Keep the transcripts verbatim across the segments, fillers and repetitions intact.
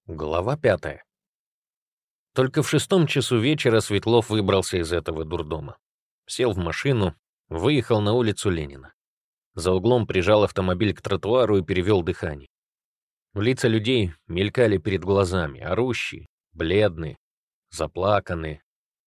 Глава пятая. Только в шестом часу вечера Светлов выбрался из этого дурдома. Сел в машину, выехал на улицу Ленина. За углом прижал автомобиль к тротуару и перевел дыхание. Лица людей мелькали перед глазами, орущие, бледные, заплаканные.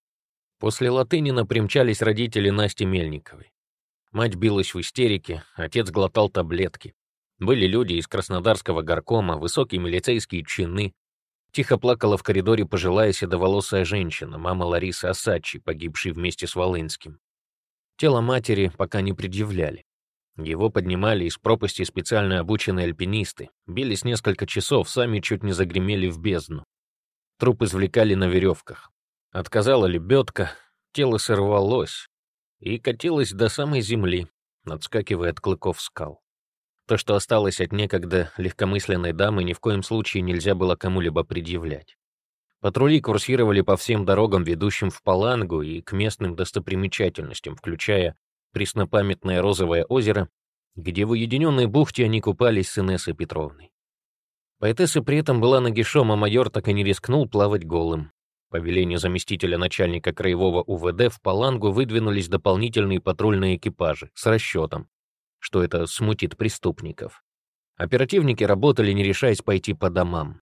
После Латынина примчались родители Насти Мельниковой. Мать билась в истерике, отец глотал таблетки. Были люди из Краснодарского горкома, высокие милицейские чины. Тихо плакала в коридоре пожилая седоволосая женщина, мама Ларисы Осадчей, погибшей вместе с Волынским. Тело матери пока не предъявляли. Его поднимали из пропасти специально обученные альпинисты, бились несколько часов, сами чуть не загремели в бездну. Труп извлекали на веревках. Отказала лебедка, тело сорвалось и катилось до самой земли, отскакивая от клыков скал. То, что осталось от некогда легкомысленной дамы, ни в коем случае нельзя было кому-либо предъявлять. Патрули курсировали по всем дорогам, ведущим в Палангу, и к местным достопримечательностям, включая преснопамятное Розовое озеро, где в уединенной бухте они купались с Инессой Петровной. Поэтесса при этом была нагишом, а майор так и не рискнул плавать голым. По велению заместителя начальника краевого УВД в Палангу выдвинулись дополнительные патрульные экипажи с расчетом, что это смутит преступников. Оперативники работали, не решаясь пойти по домам.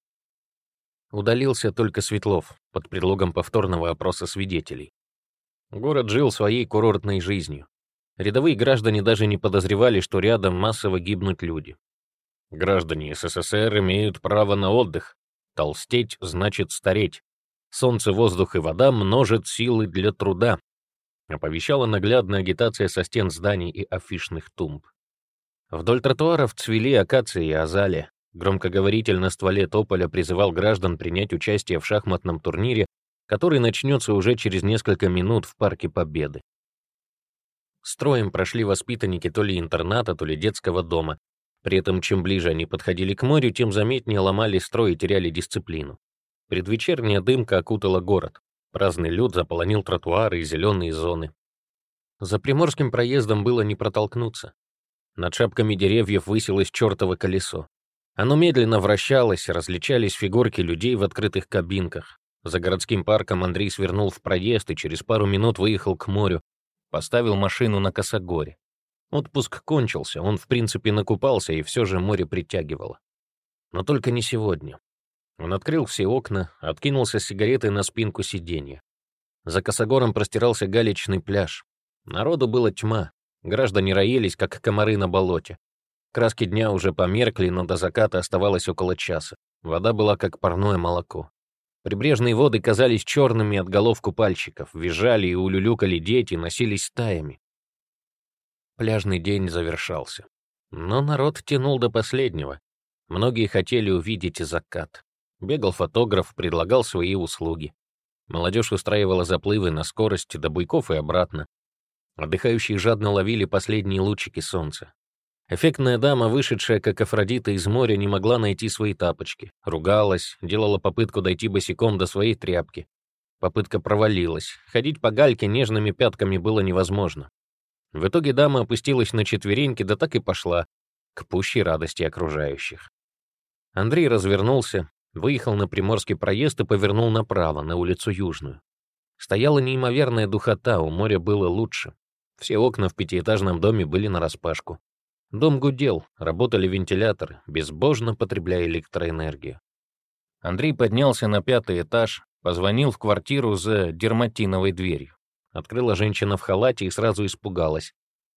Удалился только Светлов под предлогом повторного опроса свидетелей. Город жил своей курортной жизнью. Рядовые граждане даже не подозревали, что рядом массово гибнут люди. Граждане СССР имеют право на отдых. Толстеть значит стареть. Солнце, воздух и вода множат силы для труда, оповещала наглядная агитация со стен зданий и афишных тумб. Вдоль тротуаров цвели акации и азалия. Громкоговоритель на стволе тополя призывал граждан принять участие в шахматном турнире, который начнется уже через несколько минут в Парке Победы. Строем прошли воспитанники то ли интерната, то ли детского дома. При этом, чем ближе они подходили к морю, тем заметнее ломали строй и теряли дисциплину. Предвечерняя дымка окутала город. Праздный люд заполонил тротуары и зеленые зоны. За Приморским проездом было не протолкнуться. Над шапками деревьев высилось чертово колесо. Оно медленно вращалось, различались фигурки людей в открытых кабинках. За городским парком Андрей свернул в проезд и через пару минут выехал к морю. Поставил машину на косогоре. Отпуск кончился, он в принципе накупался, и все же море притягивало. Но только не сегодня. Он открыл все окна, откинулся с сигаретой на спинку сиденья. За косогором простирался галечный пляж. Народу было тьма. Граждане роились, как комары на болоте. Краски дня уже померкли, но до заката оставалось около часа. Вода была как парное молоко. Прибрежные воды казались черными от голов купальщиков. Визжали и улюлюкали дети, носились стаями. Пляжный день завершался. Но народ тянул до последнего. Многие хотели увидеть закат. Бегал фотограф, предлагал свои услуги. Молодежь устраивала заплывы на скорость до Буйков и обратно. Отдыхающие жадно ловили последние лучики солнца. Эффектная дама, вышедшая как Афродита из моря, не могла найти свои тапочки. Ругалась, делала попытку дойти босиком до своей тряпки. Попытка провалилась. Ходить по гальке нежными пятками было невозможно. В итоге дама опустилась на четвереньки, да так и пошла, к пущей радости окружающих. Андрей развернулся, выехал на Приморский проезд и повернул направо, на улицу Южную. Стояла неимоверная духота, у моря было лучше. Все окна в пятиэтажном доме были нараспашку. Дом гудел, работали вентиляторы, безбожно потребляя электроэнергию. Андрей поднялся на пятый этаж, позвонил в квартиру за дерматиновой дверью. Открыла женщина в халате и сразу испугалась.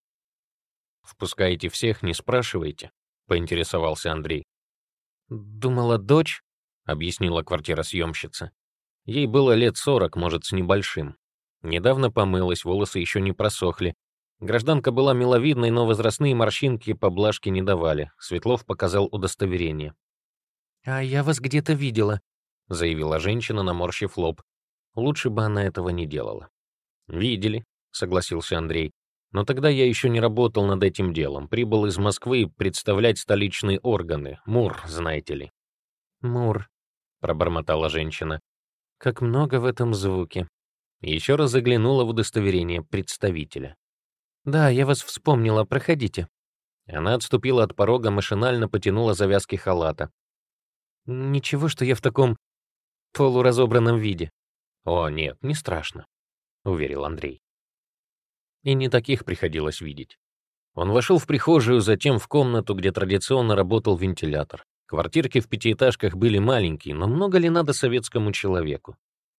«Впускаете всех, не спрашиваете?» — поинтересовался Андрей. «Думала, дочь?» — объяснила квартиросъемщица. Ей было лет сорок, может, с небольшим. Недавно помылась, волосы еще не просохли. Гражданка была миловидной, но возрастные морщинки поблажки не давали. Светлов показал удостоверение. «А я вас где-то видела», — заявила женщина, наморщив лоб. Лучше бы она этого не делала. «Видели», — согласился Андрей. «Но тогда я еще не работал над этим делом. Прибыл из Москвы представлять столичные органы. МУР, знаете ли». «МУР», — пробормотала женщина. «Как много в этом звуке». Еще раз заглянула в удостоверение представителя. «Да, я вас вспомнила, проходите». Она отступила от порога, машинально потянула завязки халата. Ничего, что я в таком полуразобранном виде. О, нет, не страшно, уверил Андрей. И не таких приходилось видеть. Он вошел в прихожую, затем в комнату, где традиционно работал вентилятор. Квартирки в пятиэтажках были маленькие, но много ли надо советскому человеку?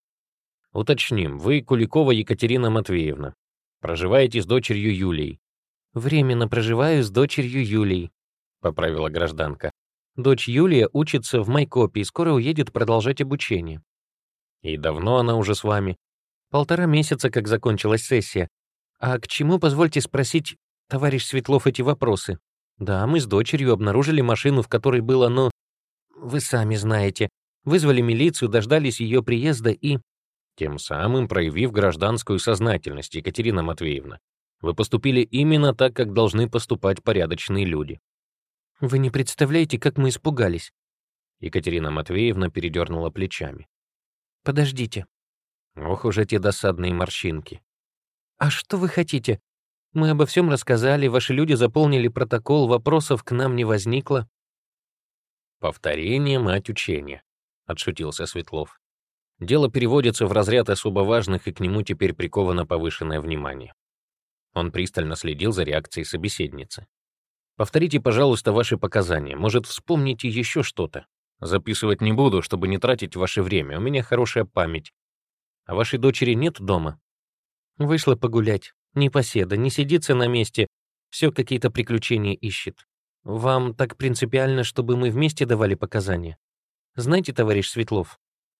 Уточним, вы Куликова Екатерина Матвеевна. Проживаете с дочерью Юлией. Временно проживаю с дочерью Юлией, поправила гражданка. Дочь Юлия учится в Майкопе и скоро уедет продолжать обучение. И давно она уже с вами? Полтора месяца, как закончилась сессия. А к чему, позвольте спросить, товарищ Светлов, эти вопросы? Да, мы с дочерью обнаружили машину, в которой было, ну, вы сами знаете. Вызвали милицию, дождались ее приезда и... Тем самым проявив гражданскую сознательность, Екатерина Матвеевна, вы поступили именно так, как должны поступать порядочные люди. Вы не представляете, как мы испугались. Екатерина Матвеевна передернула плечами. Подождите. Ох уж эти досадные морщинки. А что вы хотите? Мы обо всем рассказали, ваши люди заполнили протокол, вопросов к нам не возникло. Повторение — мать учения, отшутился Светлов. Дело переводится в разряд особо важных, и к нему теперь приковано повышенное внимание. Он пристально следил за реакцией собеседницы. «Повторите, пожалуйста, ваши показания. Может, вспомните еще что-то? Записывать не буду, чтобы не тратить ваше время. У меня хорошая память. А вашей дочери нет дома?» «Вышла погулять. Непоседа, не сидится на месте. Все какие-то приключения ищет. Вам так принципиально, чтобы мы вместе давали показания? Знаете, товарищ Светлов,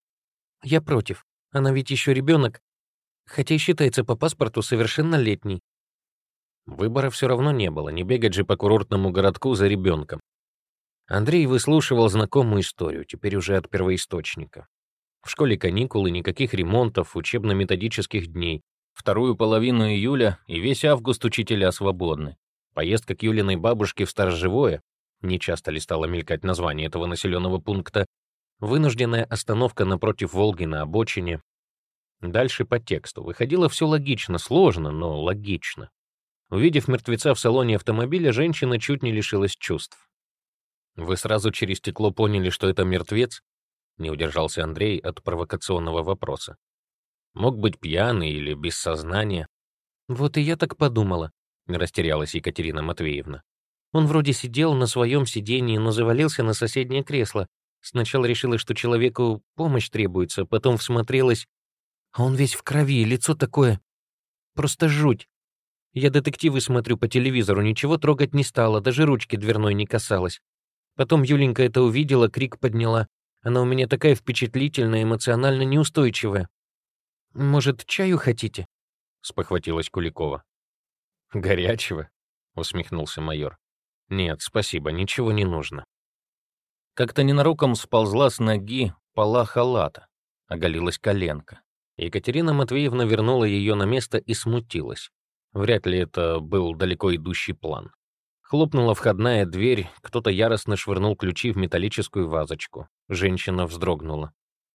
я против. Она ведь еще ребенок, хотя и считается по паспорту совершеннолетней. Выбора все равно не было, не бегать же по курортному городку за ребенком. Андрей выслушивал знакомую историю, теперь уже от первоисточника. В школе каникулы, никаких ремонтов, учебно-методических дней. Вторую половину июля и весь август учителя свободны. Поездка к Юлиной бабушке в Сторожевое, нечасто ли стало мелькать название этого населенного пункта, вынужденная остановка напротив Волги на обочине. Дальше по тексту. Выходило все логично, сложно, но логично. Увидев мертвеца в салоне автомобиля, женщина чуть не лишилась чувств. «Вы сразу через стекло поняли, что это мертвец?» — не удержался Андрей от провокационного вопроса. «Мог быть пьяный или без сознания». «Вот и я так подумала», — не растерялась Екатерина Матвеевна. «Он вроде сидел на своем сидении, но завалился на соседнее кресло. Сначала решила, что человеку помощь требуется, потом всмотрелась, а он весь в крови, лицо такое... Просто жуть. Я детективы смотрю по телевизору, ничего трогать не стала, даже ручки дверной не касалась. Потом Юленька это увидела, крик подняла. Она у меня такая впечатлительная, эмоционально неустойчивая. «Может, чаю хотите?» — спохватилась Куликова. «Горячего?» — усмехнулся майор. «Нет, спасибо, ничего не нужно». Как-то ненароком сползла с ноги пола халата, оголилась коленка. Екатерина Матвеевна вернула ее на место и смутилась. Вряд ли это был далеко идущий план. Хлопнула входная дверь, кто-то яростно швырнул ключи в металлическую вазочку. Женщина вздрогнула.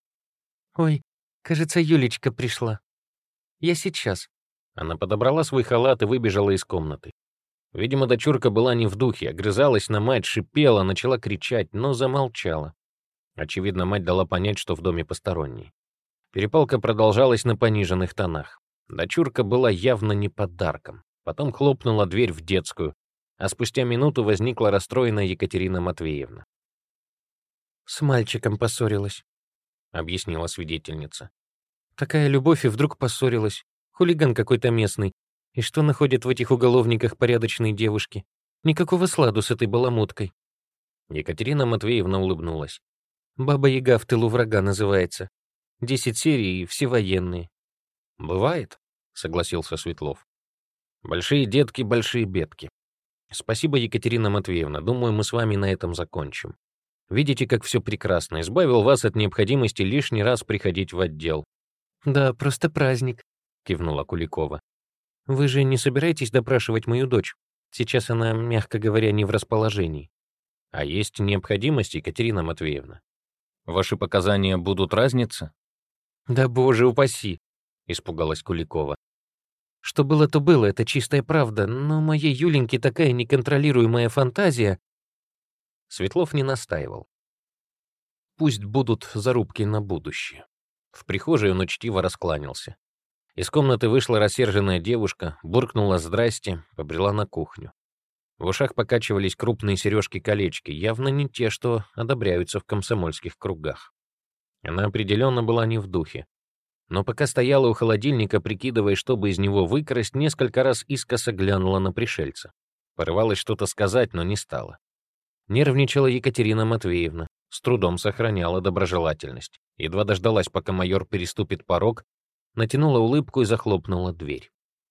«Ой, кажется, Юлечка пришла. Я сейчас». Она подобрала свой халат и выбежала из комнаты. Видимо, дочурка была не в духе, огрызалась на мать, шипела, начала кричать, но замолчала. Очевидно, мать дала понять, что в доме посторонние. Перепалка продолжалась на пониженных тонах. Дочурка была явно не подарком. Потом хлопнула дверь в детскую, а спустя минуту возникла расстроенная Екатерина Матвеевна. «С мальчиком поссорилась», — объяснила свидетельница. «Такая любовь, и вдруг поссорилась. Хулиган какой-то местный. И что находят в этих уголовниках порядочные девушки? Никакого сладу с этой баламуткой». Екатерина Матвеевна улыбнулась. «Баба-яга в тылу врага» называется. Десять серий и все военные. «Бывает», — согласился Светлов. «Большие детки, большие бедки. Спасибо, Екатерина Матвеевна. Думаю, мы с вами на этом закончим. Видите, как все прекрасно. Избавил вас от необходимости лишний раз приходить в отдел». «Да, просто праздник», — кивнула Куликова. «Вы же не собираетесь допрашивать мою дочь? Сейчас она, мягко говоря, не в расположении». «А есть необходимость, Екатерина Матвеевна? Ваши показания будут разниться?» «Да боже упаси», — испугалась Куликова. «Что было, то было, это чистая правда, но моей Юленьке такая неконтролируемая фантазия...» Светлов не настаивал. Пусть будут зарубки на будущее. В прихожей он учтиво раскланялся. Из комнаты вышла рассерженная девушка, буркнула «здрасте», побрела на кухню. В ушах покачивались крупные сережки-колечки, явно не те, что одобряются в комсомольских кругах. Она определенно была не в духе. Но пока стояла у холодильника, прикидывая, чтобы из него выкрасть, несколько раз искоса глянула на пришельца. Порывалась что-то сказать, но не стала. Нервничала Екатерина Матвеевна, с трудом сохраняла доброжелательность. Едва дождалась, пока майор переступит порог, натянула улыбку и захлопнула дверь.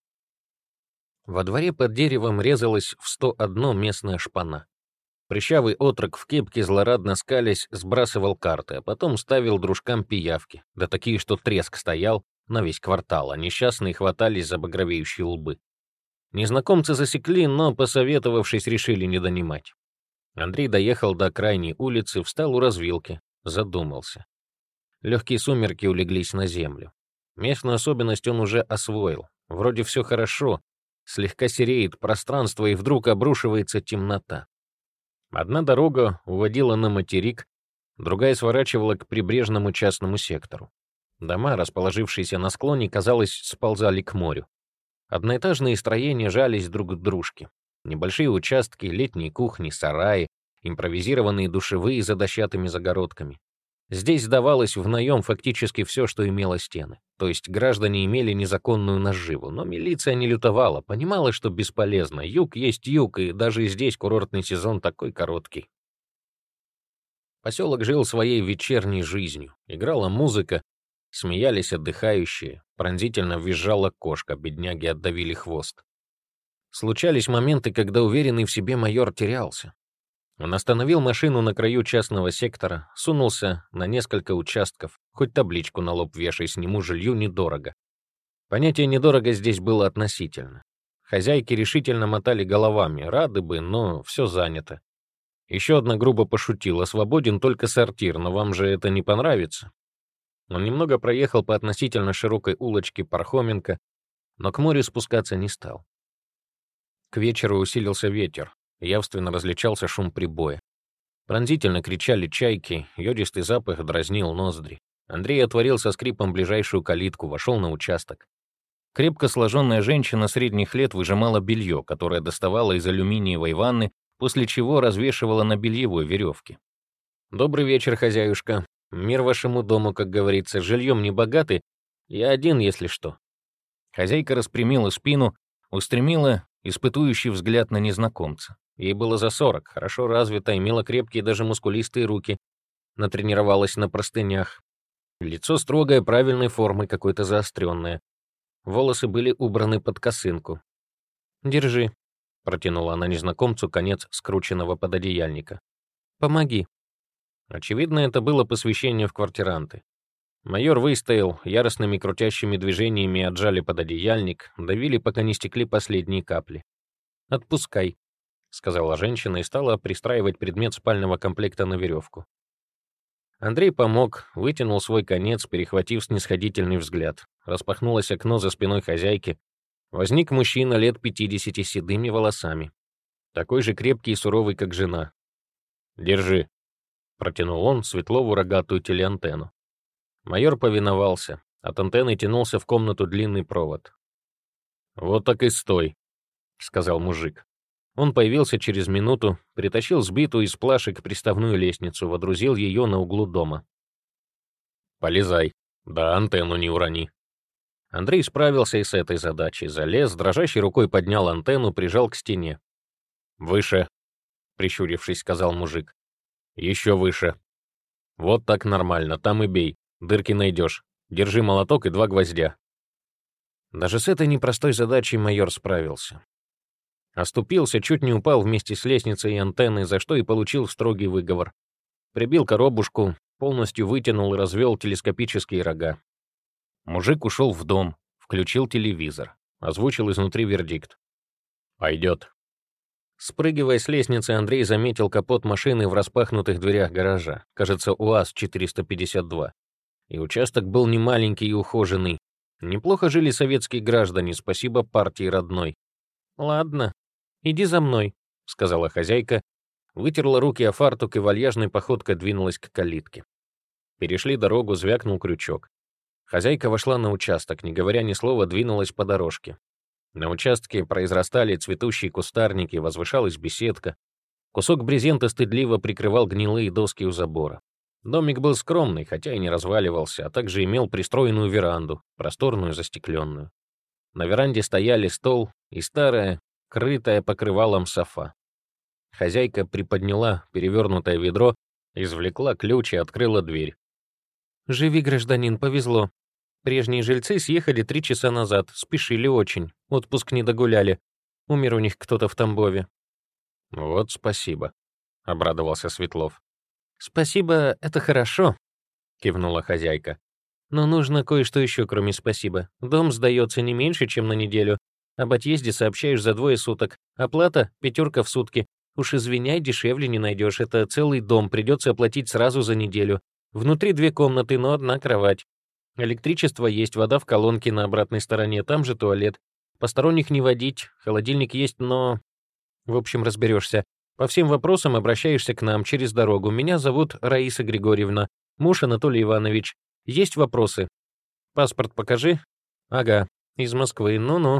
Во дворе под деревом резалась в сто одно местная шпана. Прыщавый отрок в кепке, злорадно скалясь, сбрасывал карты, а потом ставил дружкам пиявки, да такие, что треск стоял на весь квартал, а несчастные хватались за багровеющие лбы. Незнакомцы засекли, но, посоветовавшись, решили не донимать. Андрей доехал до крайней улицы, встал у развилки, задумался. Легкие сумерки улеглись на землю. Местную особенность он уже освоил. Вроде все хорошо, слегка сереет пространство, и вдруг обрушивается темнота. Одна дорога уводила на материк, другая сворачивала к прибрежному частному сектору. Дома, расположившиеся на склоне, казалось, сползали к морю. Одноэтажные строения жались друг к дружке. Небольшие участки, летние кухни, сараи, импровизированные душевые за дощатыми загородками. Здесь сдавалось в наем фактически все, что имело стены. То есть граждане имели незаконную наживу, но милиция не лютовала, понимала, что бесполезно. Юг есть юг, и даже здесь курортный сезон такой короткий. Поселок жил своей вечерней жизнью. Играла музыка, смеялись отдыхающие, пронзительно визжала кошка, бедняги отдавили хвост. Случались моменты, когда уверенный в себе майор терялся. Он остановил машину на краю частного сектора, сунулся на несколько участков, хоть табличку на лоб вешай, сниму жилью недорого. Понятие «недорого» здесь было относительно. Хозяйки решительно мотали головами, рады бы, но все занято. Еще одна грубо пошутила: свободен только сортир, но вам же это не понравится. Он немного проехал по относительно широкой улочке Пархоменко, но к морю спускаться не стал. К вечеру усилился ветер. Явственно различался шум прибоя. Пронзительно кричали чайки, йодистый запах дразнил ноздри. Андрей отворил со скрипом ближайшую калитку, вошел на участок. Крепко сложенная женщина средних лет выжимала белье, которое доставала из алюминиевой ванны, после чего развешивала на бельевой веревке. «Добрый вечер, хозяюшка. Мир вашему дому, как говорится, жильем не богаты. Я один, если что». Хозяйка распрямила спину, устремила испытующий взгляд на незнакомца. Ей было за сорок, хорошо развита, имела крепкие, даже мускулистые руки, натренировалась на простынях. Лицо строгое, правильной формы, какое-то заостренное. Волосы были убраны под косынку. «Держи», — протянула она незнакомцу конец скрученного пододеяльника. «Помоги». Очевидно, это было посвящение в квартиранты. Майор выстоял, яростными крутящими движениями отжали пододеяльник, давили, пока не стекли последние капли. «Отпускай», — сказала женщина и стала пристраивать предмет спального комплекта на веревку. Андрей помог, вытянул свой конец, перехватив снисходительный взгляд. Распахнулось окно за спиной хозяйки. Возник мужчина лет пятидесяти с седыми волосами. Такой же крепкий и суровый, как жена. «Держи», — протянул он Светлову рогатую телеантенну. Майор повиновался. От антенны тянулся в комнату длинный провод. «Вот так и стой», — сказал мужик. Он появился через минуту, притащил сбитую из плашек приставную лестницу, водрузил ее на углу дома. «Полезай, да антенну не урони». Андрей справился и с этой задачей. Залез, дрожащей рукой поднял антенну, прижал к стене. «Выше», — прищурившись, сказал мужик. «Еще выше. Вот так нормально, там и бей. Дырки найдешь. Держи молоток и два гвоздя». Даже с этой непростой задачей майор справился. Оступился, чуть не упал вместе с лестницей и антенной, за что и получил строгий выговор. Прибил коробушку, полностью вытянул и развел телескопические рога. Мужик ушел в дом, включил телевизор, озвучил изнутри вердикт. «Пойдет». Спрыгивая с лестницы, Андрей заметил капот машины в распахнутых дверях гаража, кажется, УАЗ четыреста пятьдесят два. И участок был немаленький и ухоженный. Неплохо жили советские граждане, спасибо партии родной. «Ладно, иди за мной», — сказала хозяйка, вытерла руки о фартук и вальяжной походкой двинулась к калитке. Перешли дорогу, звякнул крючок. Хозяйка вошла на участок, не говоря ни слова, двинулась по дорожке. На участке произрастали цветущие кустарники, возвышалась беседка. Кусок брезента стыдливо прикрывал гнилые доски у забора. Домик был скромный, хотя и не разваливался, а также имел пристроенную веранду, просторную, застекленную. На веранде стояли стол и старая, крытая покрывалом софа. Хозяйка приподняла перевернутое ведро, извлекла ключ и открыла дверь. «Живи, гражданин, повезло. Прежние жильцы съехали три часа назад, спешили очень, отпуск не догуляли. Умер у них кто-то в Тамбове». «Вот спасибо», — обрадовался Светлов. «Спасибо, это хорошо», — кивнула хозяйка. «Но нужно кое-что еще, кроме спасибо. Дом сдается не меньше, чем на неделю. Об отъезде сообщаешь за двое суток. Оплата — пятерка в сутки. Уж извиняй, дешевле не найдешь. Это целый дом, придется оплатить сразу за неделю. Внутри две комнаты, но одна кровать. Электричество есть, вода в колонке на обратной стороне, там же туалет. Посторонних не водить, холодильник есть, но... В общем, разберешься. По всем вопросам обращаешься к нам через дорогу. Меня зовут Раиса Григорьевна, муж Анатолий Иванович. Есть вопросы? Паспорт покажи. Ага, из Москвы, ну-ну».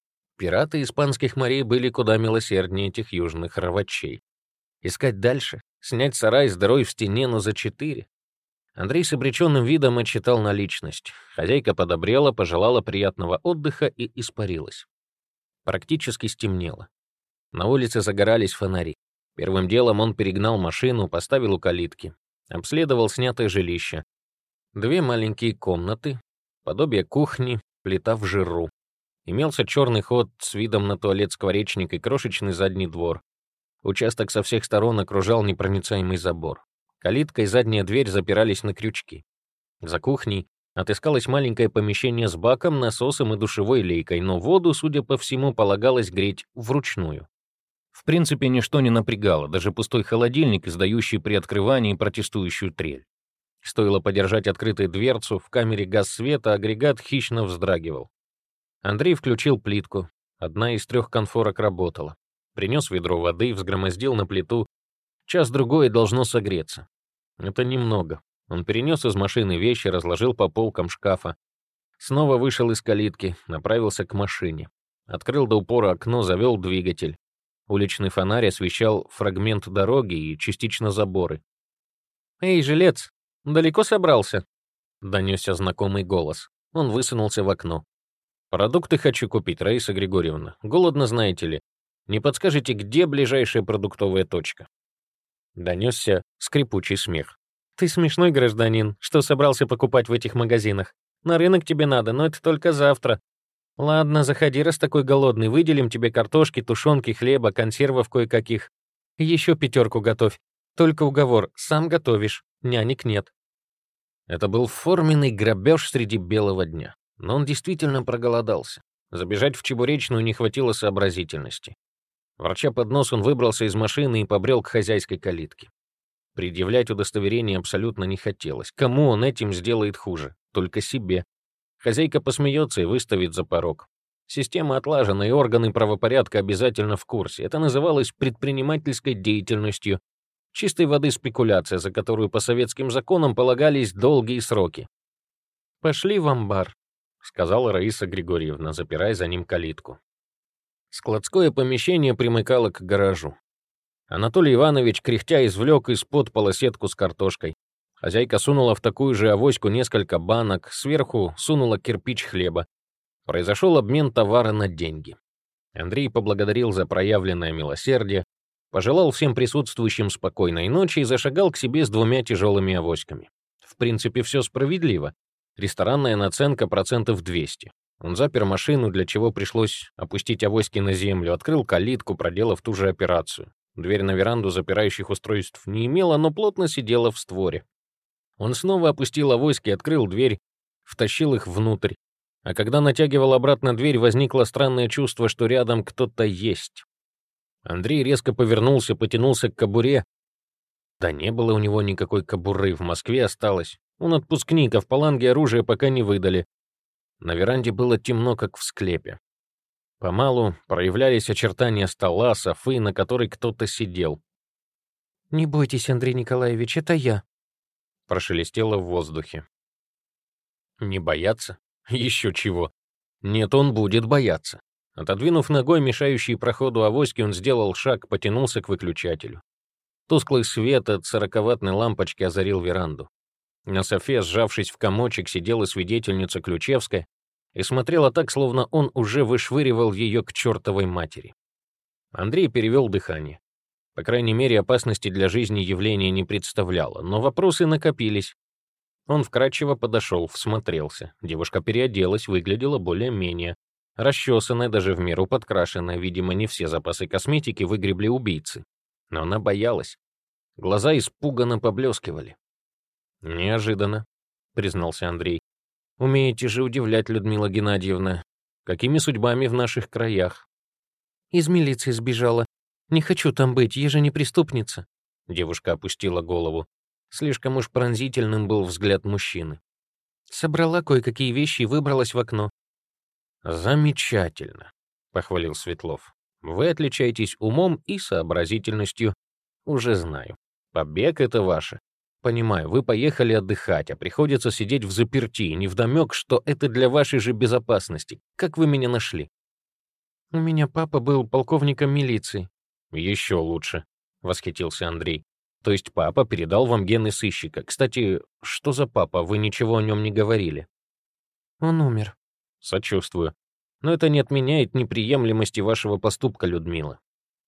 Пираты испанских морей были куда милосерднее этих южных рвачей. Искать дальше, снять сарай с дырой в стене, но за четыре. Андрей с обреченным видом отчитал наличность. Хозяйка подобрела, пожелала приятного отдыха и испарилась. Практически стемнело. На улице загорались фонари. Первым делом он перегнал машину, поставил у калитки. Обследовал снятое жилище. Две маленькие комнаты, подобие кухни, плита в жиру. Имелся черный ход с видом на туалет-скворечник и крошечный задний двор. Участок со всех сторон окружал непроницаемый забор. Калитка и задняя дверь запирались на крючки. За кухней отыскалось маленькое помещение с баком, насосом и душевой лейкой, но воду, судя по всему, полагалось греть вручную. В принципе, ничто не напрягало, даже пустой холодильник, издающий при открывании протестующую трель. Стоило подержать открытой дверцу, в камере газ света, агрегат хищно вздрагивал. Андрей включил плитку. Одна из трех конфорок работала. Принес ведро воды, взгромоздил на плиту. Час-другой должно согреться. Это немного. Он перенес из машины вещи, разложил по полкам шкафа. Снова вышел из калитки, направился к машине. Открыл до упора окно, завел двигатель. Уличный фонарь освещал фрагмент дороги и частично заборы. «Эй, жилец, далеко собрался?» — донесся знакомый голос. Он высунулся в окно. «Продукты хочу купить, Раиса Григорьевна. Голодно, знаете ли. Не подскажете, где ближайшая продуктовая точка?» Донесся скрипучий смех. «Ты смешной гражданин. Что собрался покупать в этих магазинах? На рынок тебе надо, но это только завтра. Ладно, заходи, раз такой голодный. Выделим тебе картошки, тушенки, хлеба, консервов кое-каких. Еще пятерку готовь. Только уговор, сам готовишь, нянек нет». Это был форменный грабеж среди белого дня. Но он действительно проголодался. Забежать в чебуречную не хватило сообразительности. Ворча под нос, он выбрался из машины и побрел к хозяйской калитке. Предъявлять удостоверение абсолютно не хотелось. Кому он этим сделает хуже? Только себе. Хозяйка посмеется и выставит за порог. Система отлажена, и органы правопорядка обязательно в курсе. Это называлось предпринимательской деятельностью. Чистой воды спекуляция, за которую по советским законам полагались долгие сроки. «Пошли в амбар», — сказала Раиса Григорьевна, запирая за ним калитку. Складское помещение примыкало к гаражу. Анатолий Иванович, кряхтя, извлек из-под полосетку с картошкой. Хозяйка сунула в такую же авоську несколько банок, сверху сунула кирпич хлеба. Произошел обмен товара на деньги. Андрей поблагодарил за проявленное милосердие, пожелал всем присутствующим спокойной ночи и зашагал к себе с двумя тяжелыми авоськами. В принципе, все справедливо. Ресторанная наценка процентов двести. Он запер машину, для чего пришлось опустить авоськи на землю, открыл калитку, проделав ту же операцию. Дверь на веранду запирающих устройств не имела, но плотно сидела в створе. Он снова опустил авоськи, открыл дверь, втащил их внутрь. А когда натягивал обратно дверь, возникло странное чувство, что рядом кто-то есть. Андрей резко повернулся, потянулся к кобуре. Да не было у него никакой кобуры, в Москве осталось. Он отпускник, а в Паланге оружие пока не выдали. На веранде было темно, как в склепе. Помалу проявлялись очертания стола, софы, на которой кто-то сидел. «Не бойтесь, Андрей Николаевич, это я». прошелестело в воздухе. Не бояться? Еще чего. Нет, он будет бояться. Отодвинув ногой мешающий проходу авоськи, он сделал шаг, потянулся к выключателю. Тусклый свет от сороковаттной лампочки озарил веранду. На софе, сжавшись в комочек, сидела свидетельница Ключевская и смотрела так, словно он уже вышвыривал ее к чертовой матери. Андрей перевел дыхание. По крайней мере, опасности для жизни явление не представляло, но вопросы накопились. Он вкрадчиво подошел, всмотрелся. Девушка переоделась, выглядела более-менее. Расчесанная, даже в меру подкрашенная, видимо, не все запасы косметики выгребли убийцы. Но она боялась. Глаза испуганно поблескивали. «Неожиданно», — признался Андрей. «Умеете же удивлять, Людмила Геннадьевна. Какими судьбами в наших краях?» «Из милиции сбежала. Не хочу там быть, я же не преступница». Девушка опустила голову. Слишком уж пронзительным был взгляд мужчины. «Собрала кое-какие вещи и выбралась в окно». «Замечательно», — похвалил Светлов. «Вы отличаетесь умом и сообразительностью. Уже знаю. Побег — это ваше. Понимаю, вы поехали отдыхать, а приходится сидеть в заперти, невдомёк, что это для вашей же безопасности. Как вы меня нашли?» «У меня папа был полковником милиции». «Еще лучше», — восхитился Андрей. «То есть папа передал вам гены сыщика. Кстати, что за папа? Вы ничего о нем не говорили». «Он умер». «Сочувствую. Но это не отменяет неприемлемости вашего поступка, Людмила».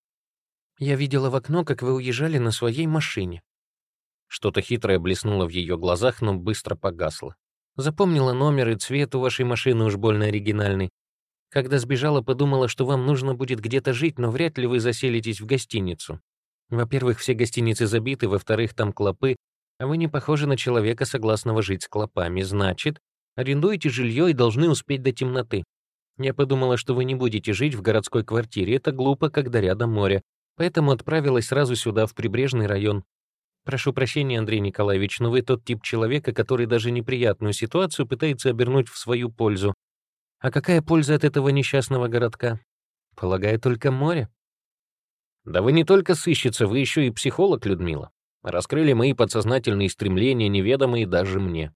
«Я видела в окно, как вы уезжали на своей машине». Что-то хитрое блеснуло в ее глазах, но быстро погасло. «Запомнила номер и цвет у вашей машины уж больно оригинальный. Когда сбежала, подумала, что вам нужно будет где-то жить, но вряд ли вы заселитесь в гостиницу. Во-первых, все гостиницы забиты, во-вторых, там клопы, а вы не похожи на человека, согласного жить с клопами. Значит, арендуете жилье и должны успеть до темноты. Я подумала, что вы не будете жить в городской квартире, это глупо, когда рядом море, поэтому отправилась сразу сюда, в прибрежный район. Прошу прощения, Андрей Николаевич, но вы тот тип человека, который даже неприятную ситуацию пытается обернуть в свою пользу. А какая польза от этого несчастного городка? Полагаю, только море?» «Да вы не только сыщица, вы еще и психолог, Людмила. Раскрыли мои подсознательные стремления, неведомые даже мне».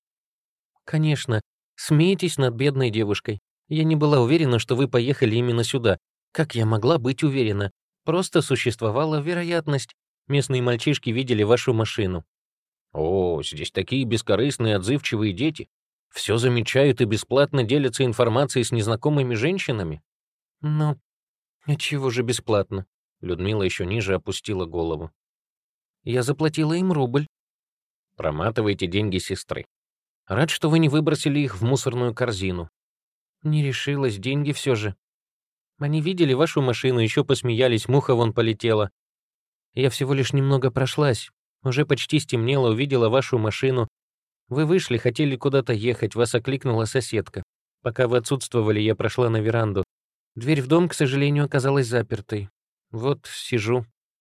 «Конечно, смеетесь над бедной девушкой. Я не была уверена, что вы поехали именно сюда. Как я могла быть уверена? Просто существовала вероятность. Местные мальчишки видели вашу машину». «О, здесь такие бескорыстные, отзывчивые дети. Все замечают и бесплатно делятся информацией с незнакомыми женщинами». «Ну, а чего же бесплатно?» Людмила еще ниже опустила голову. «Я заплатила им рубль». «Проматывайте деньги сестры. Рад, что вы не выбросили их в мусорную корзину». «Не решилась, деньги все же. Они видели вашу машину, еще посмеялись, муха вон полетела. Я всего лишь немного прошлась. Уже почти стемнело, увидела вашу машину. Вы вышли, хотели куда-то ехать, вас окликнула соседка. Пока вы отсутствовали, я прошла на веранду. Дверь в дом, к сожалению, оказалась запертой. Вот сижу».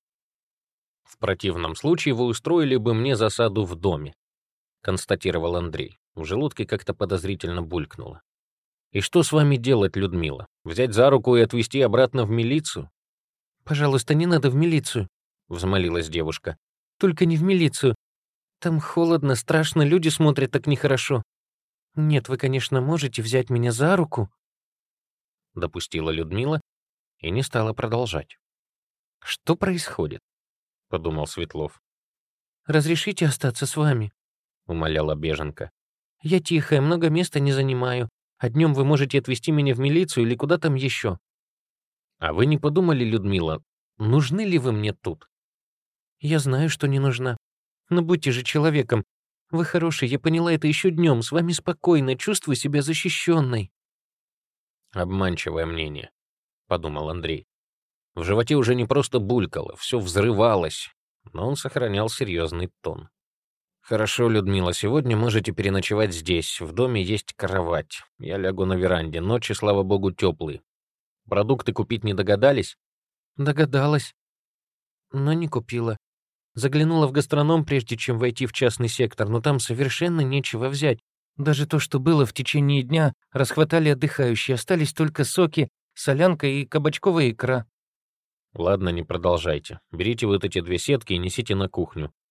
«В противном случае вы устроили бы мне засаду в доме», — констатировал Андрей. В желудке как-то подозрительно булькнуло. «И что с вами делать, Людмила? Взять за руку и отвезти обратно в милицию?» «Пожалуйста, не надо в милицию», — взмолилась девушка. «Только не в милицию. Там холодно, страшно, люди смотрят так нехорошо. Нет, вы, конечно, можете взять меня за руку», — допустила Людмила и не стала продолжать. «Что происходит?» — подумал Светлов. «Разрешите остаться с вами?» — умоляла беженка. «Я тихая, много места не занимаю, а днем вы можете отвезти меня в милицию или куда там еще». «А вы не подумали, Людмила, нужны ли вы мне тут?» «Я знаю, что не нужна. Но будьте же человеком. Вы хороший, я поняла это еще днем, с вами спокойно, чувствую себя защищенной». «Обманчивое мнение», — подумал Андрей. В животе уже не просто булькало, все взрывалось, но он сохранял серьезный тон. «Хорошо, Людмила, сегодня можете переночевать здесь. В доме есть кровать. Я лягу на веранде. Ночи, слава богу, теплые. Продукты купить не догадались?» Догадалась, но не купила. Заглянула в гастроном, прежде чем войти в частный сектор, но там совершенно нечего взять. Даже то, что было в течение дня, расхватали отдыхающие, остались только соки, солянка и кабачковая икра. «Ладно, не продолжайте. Берите вот эти две сетки и несите на кухню.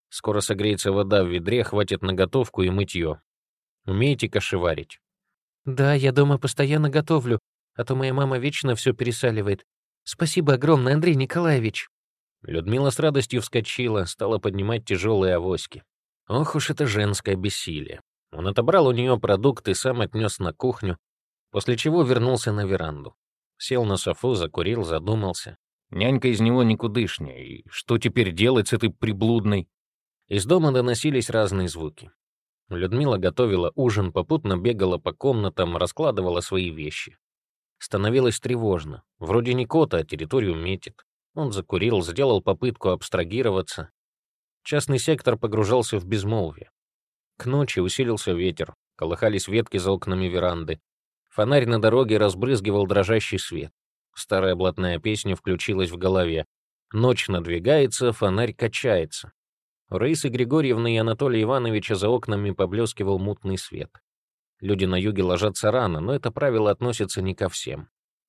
Скоро согреется вода в ведре, хватит на готовку и мытье. Умеете кашеварить?» «Да, я дома постоянно готовлю, а то моя мама вечно все пересаливает. Спасибо огромное, Андрей Николаевич». Людмила с радостью вскочила, стала поднимать тяжелые авоськи. Ох уж это женское бессилие. Он отобрал у нее продукты, сам отнес на кухню, после чего вернулся на веранду. Сел на софу, закурил, задумался. Нянька из него никудышняя, и что теперь делать с этой приблудной? Из дома доносились разные звуки. Людмила готовила ужин, попутно бегала по комнатам, раскладывала свои вещи. Становилось тревожно. Вроде не кот, а территорию метит. Он закурил, сделал попытку абстрагироваться. Частный сектор погружался в безмолвие. К ночи усилился ветер, колыхались ветки за окнами веранды. Фонарь на дороге разбрызгивал дрожащий свет. Старая блатная песня включилась в голове. Ночь надвигается, фонарь качается. У Раисы Григорьевны и Анатолия Ивановича за окнами поблескивал мутный свет. Люди на юге ложатся рано, но это правило относится не ко всем.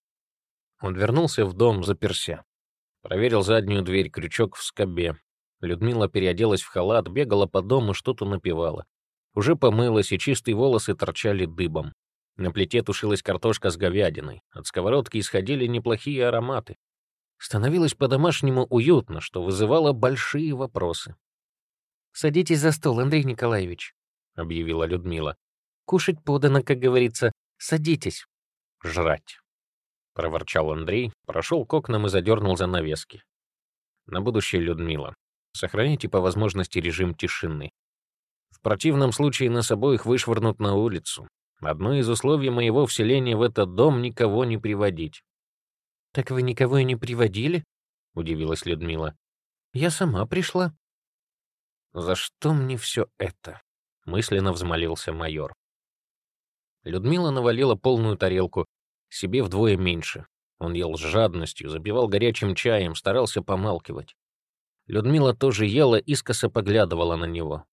Он вернулся в дом, заперся. Проверил заднюю дверь, крючок в скобе. Людмила переоделась в халат, бегала по дому, что-то напевала. Уже помылась, и чистые волосы торчали дыбом. На плите тушилась картошка с говядиной. От сковородки исходили неплохие ароматы. Становилось по-домашнему уютно, что вызывало большие вопросы. «Садитесь за стол, Андрей Николаевич», — объявила Людмила. «Кушать подано, как говорится. Садитесь». «Жрать», — проворчал Андрей, прошел к окнам и задернул занавески. «На будущее, Людмила, сохраните по возможности режим тишины. В противном случае нас обоих вышвырнут на улицу. Одно из условий моего вселения в этот дом — никого не приводить». «Так вы никого и не приводили?» — удивилась Людмила. «Я сама пришла». «За что мне все это?» — мысленно взмолился майор. Людмила навалила полную тарелку, себе вдвое меньше. Он ел с жадностью, запивал горячим чаем, старался помалкивать. Людмила тоже ела, искоса поглядывала на него.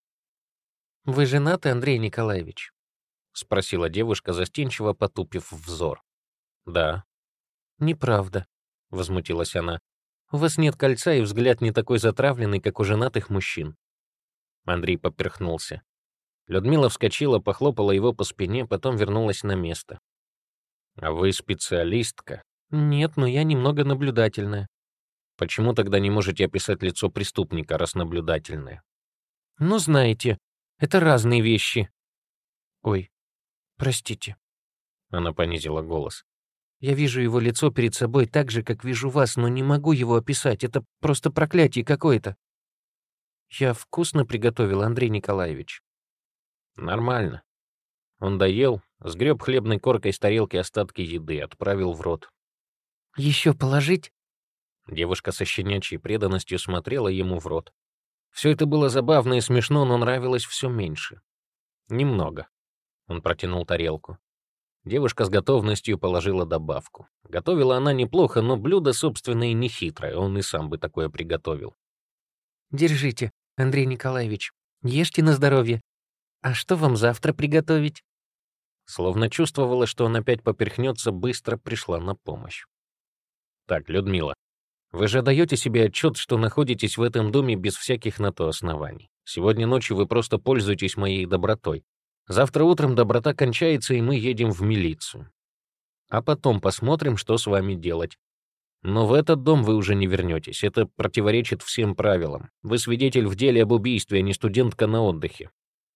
«Вы женаты, Андрей Николаевич?» — спросила девушка, застенчиво потупив взор. «Да». «Неправда», — возмутилась она. «У вас нет кольца, и взгляд не такой затравленный, как у женатых мужчин». Андрей поперхнулся. Людмила вскочила, похлопала его по спине, потом вернулась на место. «А вы специалистка?» «Нет, но я немного наблюдательная». «Почему тогда не можете описать лицо преступника, раз наблюдательное?» «Ну, знаете, это разные вещи». «Ой, простите». Она понизила голос. «Я вижу его лицо перед собой так же, как вижу вас, но не могу его описать. Это просто проклятие какое-то». «Я вкусно приготовил, Андрей Николаевич». «Нормально». Он доел, сгреб хлебной коркой с тарелки остатки еды, отправил в рот. «Еще положить?» Девушка со щенячьей преданностью смотрела ему в рот. Все это было забавно и смешно, но нравилось все меньше. «Немного». Он протянул тарелку. Девушка с готовностью положила добавку. Готовила она неплохо, но блюдо, собственно, и не хитрое, он и сам бы такое приготовил. «Держите, Андрей Николаевич, ешьте на здоровье. А что вам завтра приготовить?» Словно чувствовала, что он опять поперхнется, быстро пришла на помощь. «Так, Людмила, вы же даете себе отчет, что находитесь в этом доме без всяких на то оснований. Сегодня ночью вы просто пользуетесь моей добротой. Завтра утром доброта кончается, и мы едем в милицию. А потом посмотрим, что с вами делать. Но в этот дом вы уже не вернетесь. Это противоречит всем правилам. Вы свидетель в деле об убийстве, а не студентка на отдыхе».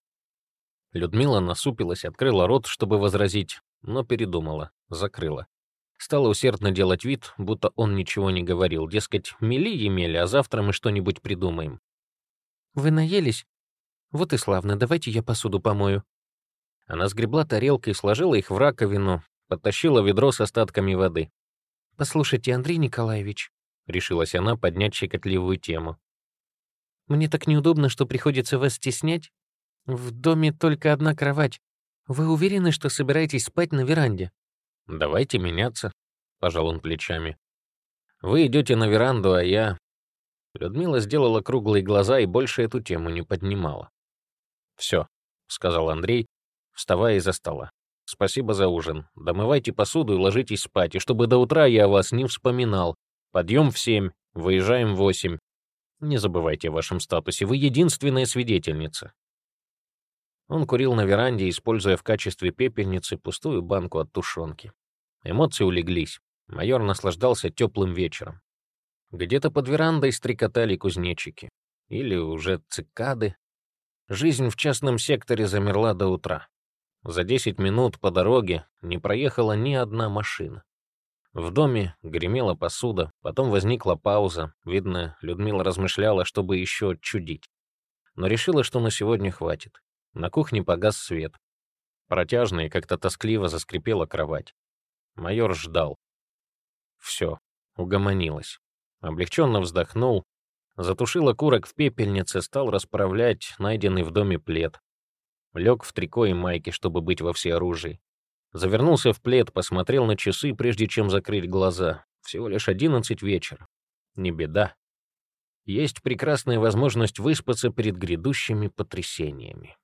Людмила насупилась, открыла рот, чтобы возразить, но передумала, закрыла. Стала усердно делать вид, будто он ничего не говорил. Дескать, мели емели, а завтра мы что-нибудь придумаем. «Вы наелись? Вот и славно, давайте я посуду помою». Она сгребла тарелкой, сложила их в раковину, подтащила ведро с остатками воды. «Послушайте, Андрей Николаевич», — решилась она поднять щекотливую тему. «Мне так неудобно, что приходится вас стеснять. В доме только одна кровать. Вы уверены, что собираетесь спать на веранде?» «Давайте меняться», — пожал он плечами. «Вы идете на веранду, а я...» Людмила сделала круглые глаза и больше эту тему не поднимала. «Все», — сказал Андрей, вставая из-за стола. «Спасибо за ужин. Домывайте посуду и ложитесь спать, и чтобы до утра я о вас не вспоминал. Подъем в семь, выезжаем в восемь». Не забывайте о вашем статусе, вы единственная свидетельница». Он курил на веранде, используя в качестве пепельницы пустую банку от тушенки. Эмоции улеглись. Майор наслаждался теплым вечером. Где-то под верандой стрекотали кузнечики. Или уже цикады. Жизнь в частном секторе замерла до утра. За десять минут по дороге не проехала ни одна машина. В доме гремела посуда, потом возникла пауза. Видно, Людмила размышляла, чтобы еще чудить. Но решила, что на сегодня хватит. На кухне погас свет. Протяжно и как-то тоскливо заскрипела кровать. Майор ждал. Все, угомонилась. Облегченно вздохнул, затушил окурок в пепельнице, стал расправлять найденный в доме плед. Лег в трико и майке, чтобы быть во всеоружии. Завернулся в плед, посмотрел на часы, прежде чем закрыть глаза. Всего лишь одиннадцать вечера. Не беда. Есть прекрасная возможность выспаться перед грядущими потрясениями.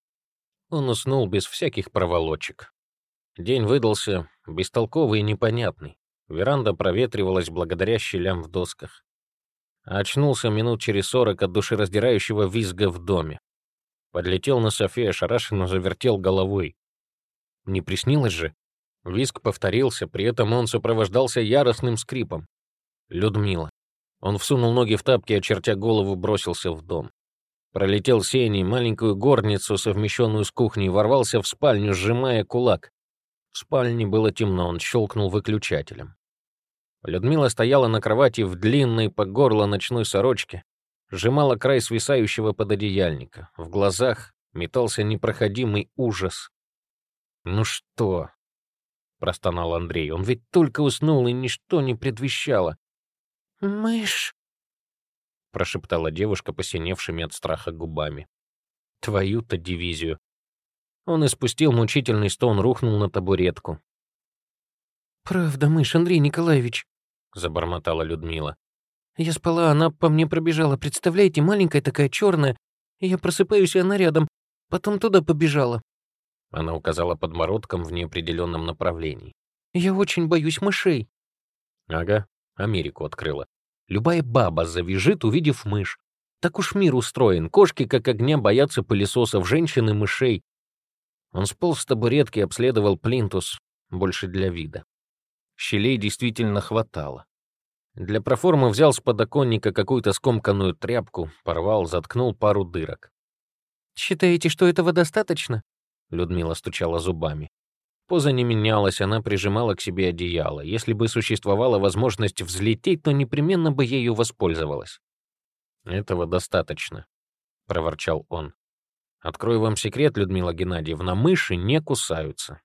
Он уснул без всяких проволочек. День выдался бестолковый и непонятный. Веранда проветривалась благодаря щелям в досках. А очнулся минут через сорок от душераздирающего визга в доме. Подлетел на софе, ошарашенно завертел головой. Не приснилось же? Визг повторился, при этом он сопровождался яростным скрипом. Людмила. Он всунул ноги в тапки, очертя голову, бросился в дом. Пролетел сеней, маленькую горницу, совмещенную с кухней, ворвался в спальню, сжимая кулак. В спальне было темно, он щелкнул выключателем. Людмила стояла на кровати в длинной по горло ночной сорочке, сжимала край свисающего пододеяльника. В глазах метался непроходимый ужас. «Ну что?» — простонал Андрей. Он ведь только уснул, и ничто не предвещало. «Мышь!» — прошептала девушка, посиневшими от страха губами. «Твою-то дивизию!» Он испустил мучительный стон, рухнул на табуретку. «Правда, мышь, Андрей Николаевич!» — забормотала Людмила. «Я спала, она по мне пробежала. Представляете, маленькая такая, черная. Я просыпаюсь, и она рядом. Потом туда побежала». Она указала подбородком в неопределенном направлении. «Я очень боюсь мышей». «Ага, Америку открыла. Любая баба завяжет, увидев мышь. Так уж мир устроен. Кошки, как огня, боятся пылесосов, женщин и мышей». Он сполз с табуретки и обследовал плинтус, больше для вида. Щелей действительно хватало. Для проформы взял с подоконника какую-то скомканную тряпку, порвал, заткнул пару дырок. «Считаете, что этого достаточно?» Людмила стучала зубами. Поза не менялась, она прижимала к себе одеяло. Если бы существовала возможность взлететь, то непременно бы ею воспользовалась. «Этого достаточно», — проворчал он. «Открою вам секрет, Людмила Геннадьевна, мыши не кусаются».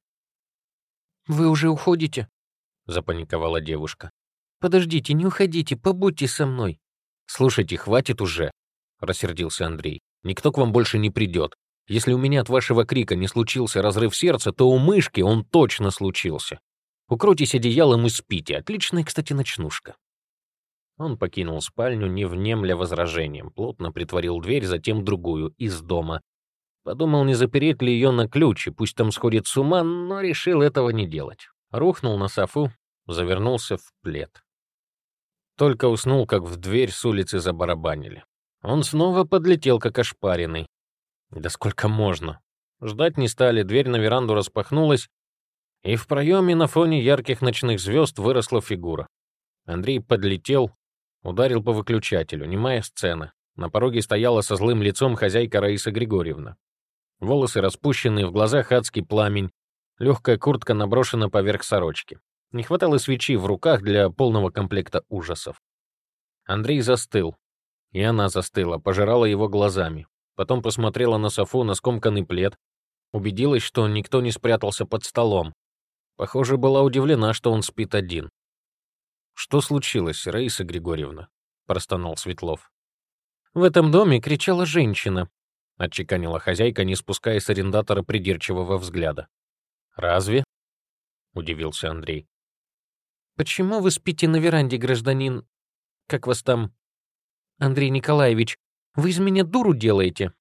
«Вы уже уходите?» — запаниковала девушка. «Подождите, не уходите, побудьте со мной». «Слушайте, хватит уже», — рассердился Андрей. «Никто к вам больше не придет. Если у меня от вашего крика не случился разрыв сердца, то у мышки он точно случился. Укройтесь одеялом и спите. Отличная, кстати, ночнушка». Он покинул спальню, не внемля возражением, плотно притворил дверь, затем другую, из дома. Подумал, не запереть ли ее на ключ, и пусть там сходит с ума, но решил этого не делать. Рухнул на софу, завернулся в плед. Только уснул, как в дверь с улицы забарабанили. Он снова подлетел, как ошпаренный. Да сколько можно? Ждать не стали, дверь на веранду распахнулась, и в проеме на фоне ярких ночных звезд выросла фигура. Андрей подлетел, ударил по выключателю, немая сцена. На пороге стояла со злым лицом хозяйка Раиса Григорьевна. Волосы распущенные, в глазах адский пламень, легкая куртка наброшена поверх сорочки. Не хватало свечи в руках для полного комплекта ужасов. Андрей застыл, и она застыла, пожирала его глазами. Потом посмотрела на софу, на скомканный плед, убедилась, что никто не спрятался под столом. Похоже, была удивлена, что он спит один. «Что случилось, Раиса Григорьевна?» — простонал Светлов. «В этом доме кричала женщина», — отчеканила хозяйка, не спуская с арендатора придирчивого взгляда. «Разве?» — удивился Андрей. «Почему вы спите на веранде, гражданин... Как вас там... Андрей Николаевич? Вы из меня дуру делаете?»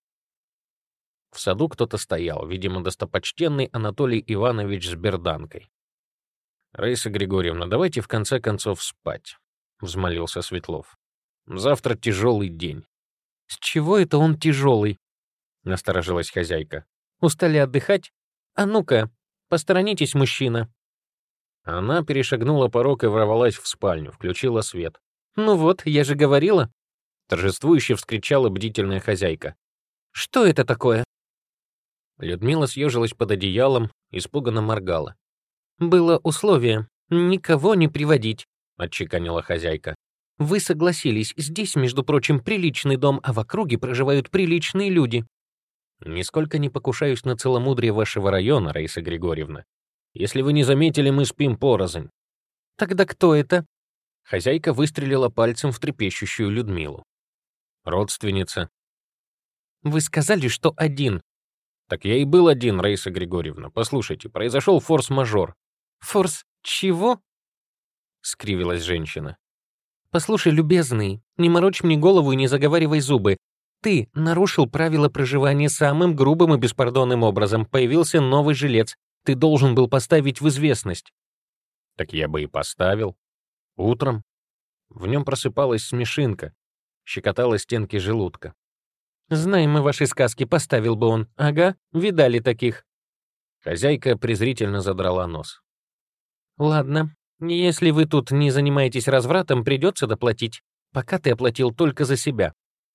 В саду кто-то стоял, видимо, достопочтенный Анатолий Иванович с берданкой. «Раиса Григорьевна, давайте в конце концов спать», — взмолился Светлов. Завтра тяжелый день». «С чего это он тяжелый?» — насторожилась хозяйка. «Устали отдыхать? А ну-ка, посторонитесь, мужчина». Она перешагнула порог и ворвалась в спальню, включила свет. «Ну вот, я же говорила». Торжествующе вскричала бдительная хозяйка. «Что это такое?» Людмила съежилась под одеялом, испуганно моргала. «Было условие никого не приводить», — отчеканила хозяйка. «Вы согласились, здесь, между прочим, приличный дом, а в округе проживают приличные люди». «Нисколько не покушаюсь на целомудрие вашего района, Раиса Григорьевна. Если вы не заметили, мы спим порознь». «Тогда кто это?» Хозяйка выстрелила пальцем в трепещущую Людмилу. «Родственница». «Вы сказали, что один». «Так я и был один, Раиса Григорьевна. Послушайте, произошел форс-мажор». «Форс чего?» — скривилась женщина. «Послушай, любезный, не морочь мне голову и не заговаривай зубы. Ты нарушил правила проживания самым грубым и беспардонным образом. Появился новый жилец. Ты должен был поставить в известность». «Так я бы и поставил. Утром». В нем просыпалась смешинка, щекотала стенки желудка. «Знаем мы ваши сказки, поставил бы он. Ага, видали таких». Хозяйка презрительно задрала нос. «Ладно, если вы тут не занимаетесь развратом, придется доплатить. Пока ты оплатил только за себя».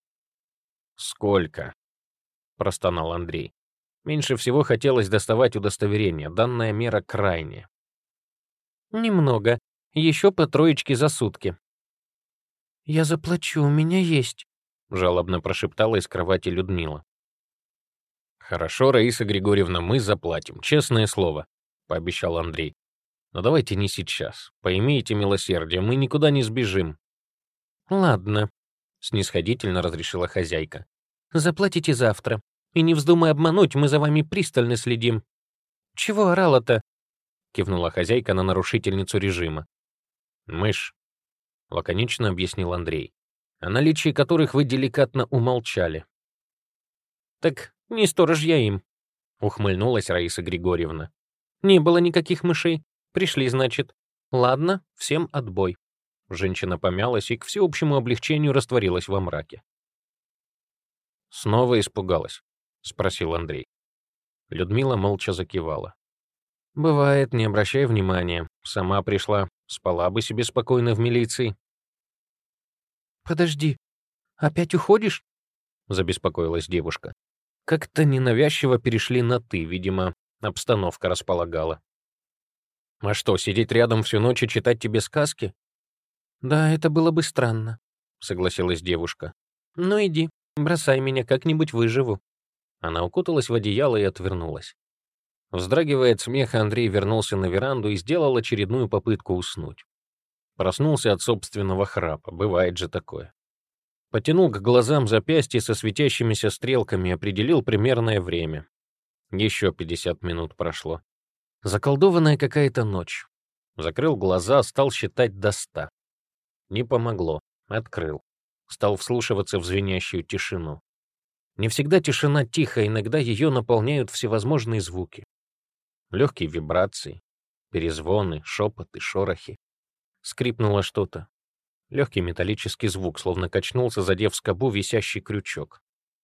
«Сколько?» — простонал Андрей. Меньше всего хотелось доставать удостоверение, данная мера крайняя. «Немного. Еще по троечке за сутки». «Я заплачу, у меня есть», — жалобно прошептала из кровати Людмила. «Хорошо, Раиса Григорьевна, мы заплатим, честное слово», — пообещал Андрей. «Но давайте не сейчас. Поймите милосердие, мы никуда не сбежим». «Ладно», — снисходительно разрешила хозяйка. «Заплатите завтра. И не вздумай обмануть, мы за вами пристально следим». «Чего орала-то?» — кивнула хозяйка на нарушительницу режима. «Мышь», — лаконично объяснил Андрей, о наличии которых вы деликатно умолчали. «Так не сторож я им», — ухмыльнулась Раиса Григорьевна. «Не было никаких мышей. Пришли, значит. Ладно, всем отбой». Женщина помялась и к всеобщему облегчению растворилась во мраке. «Снова испугалась?» — спросил Андрей. Людмила молча закивала. «Бывает, не обращай внимания. Сама пришла, спала бы себе спокойно в милиции». «Подожди, опять уходишь?» — забеспокоилась девушка. Как-то ненавязчиво перешли на «ты», видимо, обстановка располагала. «А что, сидеть рядом всю ночь и читать тебе сказки?» «Да, это было бы странно», — согласилась девушка. «Ну иди, бросай меня, как-нибудь выживу». Она укуталась в одеяло и отвернулась. Вздрагивая от смеха, Андрей вернулся на веранду и сделал очередную попытку уснуть. Проснулся от собственного храпа, бывает же такое. Потянул к глазам запястье со светящимися стрелками и определил примерное время. Еще пятьдесят минут прошло. Заколдованная какая-то ночь. Закрыл глаза, стал считать до ста. Не помогло. Открыл. Стал вслушиваться в звенящую тишину. Не всегда тишина тихая, иногда ее наполняют всевозможные звуки. Легкие вибрации, перезвоны, шепоты, шорохи. Скрипнуло что-то. Легкий металлический звук, словно качнулся, задев скобу висящий крючок.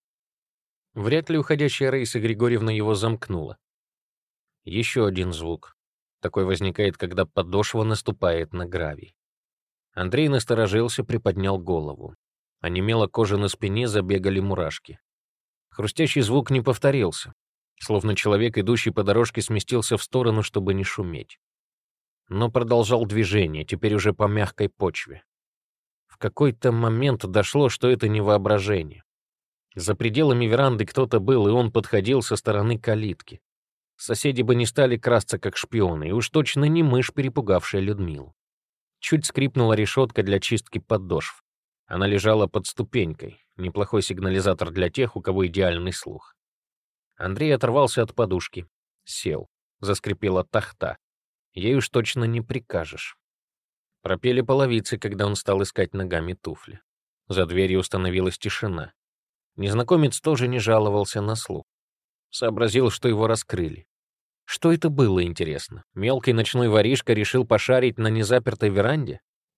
Вряд ли уходящая Раиса Григорьевна его замкнула. Еще один звук. Такой возникает, когда подошва наступает на гравий. Андрей насторожился, приподнял голову. Онемела кожа на спине, забегали мурашки. Хрустящий звук не повторился, словно человек, идущий по дорожке, сместился в сторону, чтобы не шуметь. Но продолжал движение, теперь уже по мягкой почве. В какой-то момент дошло, что это не воображение. За пределами веранды кто-то был, и он подходил со стороны калитки. Соседи бы не стали красться, как шпионы, и уж точно не мышь, перепугавшая Людмилу. Чуть скрипнула решетка для чистки подошв. Она лежала под ступенькой, неплохой сигнализатор для тех, у кого идеальный слух. Андрей оторвался от подушки, сел, заскрипела тахта. Ей уж точно не прикажешь. Пропели половицы, когда он стал искать ногами туфли. За дверью установилась тишина. Незнакомец тоже не жаловался на слух. Сообразил, что его раскрыли. Что это было, интересно? Мелкий ночной воришка решил пошарить на незапертой веранде?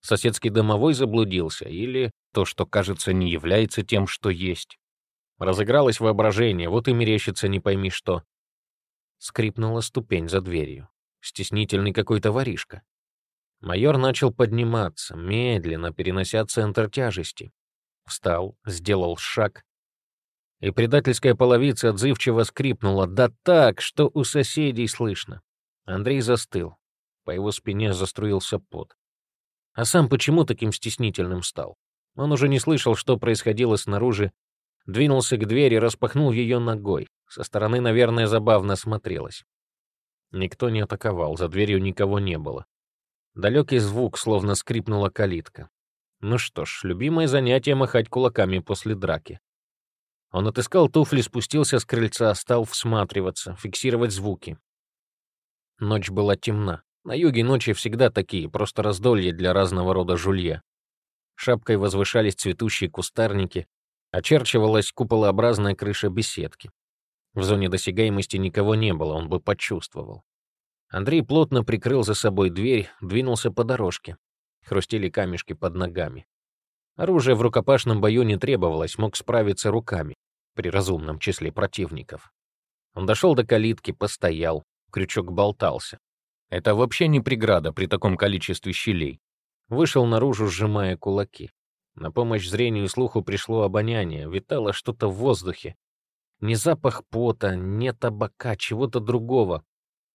Соседский домовой заблудился, или то, что кажется, не является тем, что есть. Разыгралось воображение, вот и мерещится не пойми что. Скрипнула ступень за дверью. Стеснительный какой-то воришка. Майор начал подниматься, медленно перенося центр тяжести. Встал, сделал шаг, и предательская половица отзывчиво скрипнула, да так, что у соседей слышно. Андрей застыл. По его спине заструился пот. А сам почему таким стеснительным стал? Он уже не слышал, что происходило снаружи, двинулся к двери, распахнул ее ногой. Со стороны, наверное, забавно смотрелось. Никто не атаковал, за дверью никого не было. Далекий звук, словно скрипнула калитка. Ну что ж, любимое занятие — махать кулаками после драки. Он отыскал туфли, спустился с крыльца, стал всматриваться, фиксировать звуки. Ночь была темна. На юге ночи всегда такие, просто раздолье для разного рода жулья. Шапкой возвышались цветущие кустарники, очерчивалась куполообразная крыша беседки. В зоне досягаемости никого не было, он бы почувствовал. Андрей плотно прикрыл за собой дверь, двинулся по дорожке. Хрустели камешки под ногами. Оружие в рукопашном бою не требовалось, мог справиться руками, при разумном числе противников. Он дошел до калитки, постоял, крючок болтался. Это вообще не преграда при таком количестве щелей. Вышел наружу, сжимая кулаки. На помощь зрению и слуху пришло обоняние, витало что-то в воздухе. Ни запах пота, ни табака, чего-то другого.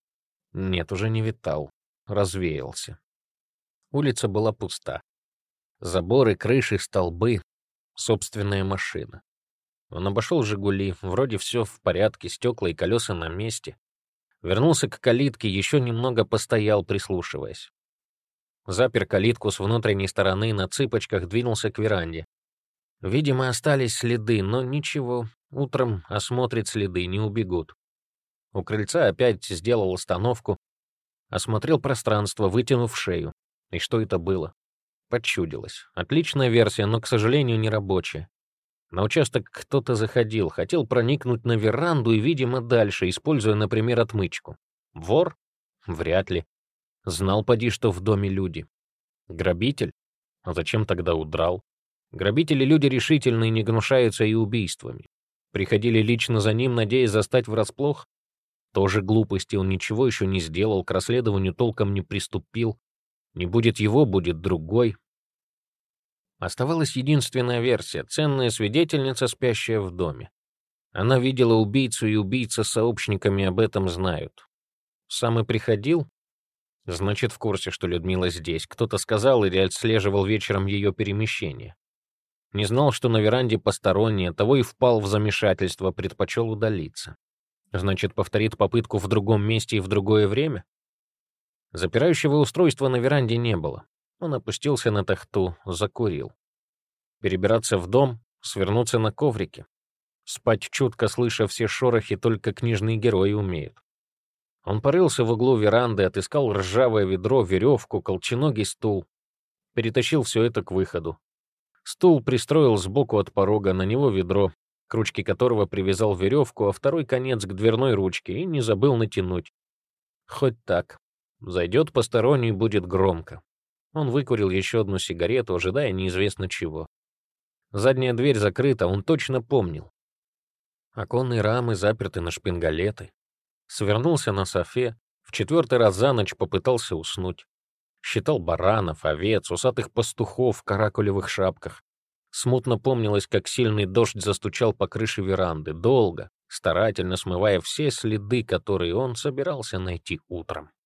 Нет, уже не витал, развеялся. Улица была пуста. Заборы, крыши, столбы, собственная машина. Он обошел «Жигули», вроде все в порядке, стекла и колеса на месте. Вернулся к калитке, еще немного постоял, прислушиваясь. Запер калитку с внутренней стороны, на цыпочках двинулся к веранде. Видимо, остались следы, но ничего, утром осмотрит следы, не убегут. У крыльца опять сделал остановку, осмотрел пространство, вытянув шею. И что это было? Подчудилось. Отличная версия, но, к сожалению, не рабочая. На участок кто-то заходил, хотел проникнуть на веранду и, видимо, дальше, используя, например, отмычку. Вор? Вряд ли. Знал, поди, что в доме люди. Грабитель? А зачем тогда удрал? Грабители — люди решительные, не гнушаются и убийствами. Приходили лично за ним, надеясь застать врасплох. Тоже глупости, он ничего еще не сделал, к расследованию толком не приступил. Не будет его, будет другой. Оставалась единственная версия — ценная свидетельница, спящая в доме. Она видела убийцу, и убийца с сообщниками об этом знают. Сам и приходил? Значит, в курсе, что Людмила здесь. Кто-то сказал или отслеживал вечером ее перемещение. Не знал, что на веранде посторонние, того и впал в замешательство, предпочел удалиться. Значит, повторит попытку в другом месте и в другое время? Запирающего устройства на веранде не было. Он опустился на тахту, закурил. Перебираться в дом, свернуться на коврике. Спать чутко, слыша все шорохи, только книжные герои умеют. Он порылся в углу веранды, отыскал ржавое ведро, веревку, колченогий стул. Перетащил все это к выходу. Стул пристроил сбоку от порога, на него ведро, к ручке которого привязал веревку, а второй конец к дверной ручке, и не забыл натянуть. Хоть так. Зайдет посторонний, будет громко. Он выкурил еще одну сигарету, ожидая неизвестно чего. Задняя дверь закрыта, он точно помнил. Оконные рамы заперты на шпингалеты. Свернулся на софе, в четвертый раз за ночь попытался уснуть. Считал баранов, овец, усатых пастухов в каракулевых шапках. Смутно помнилось, как сильный дождь застучал по крыше веранды, долго, старательно смывая все следы, которые он собирался найти утром.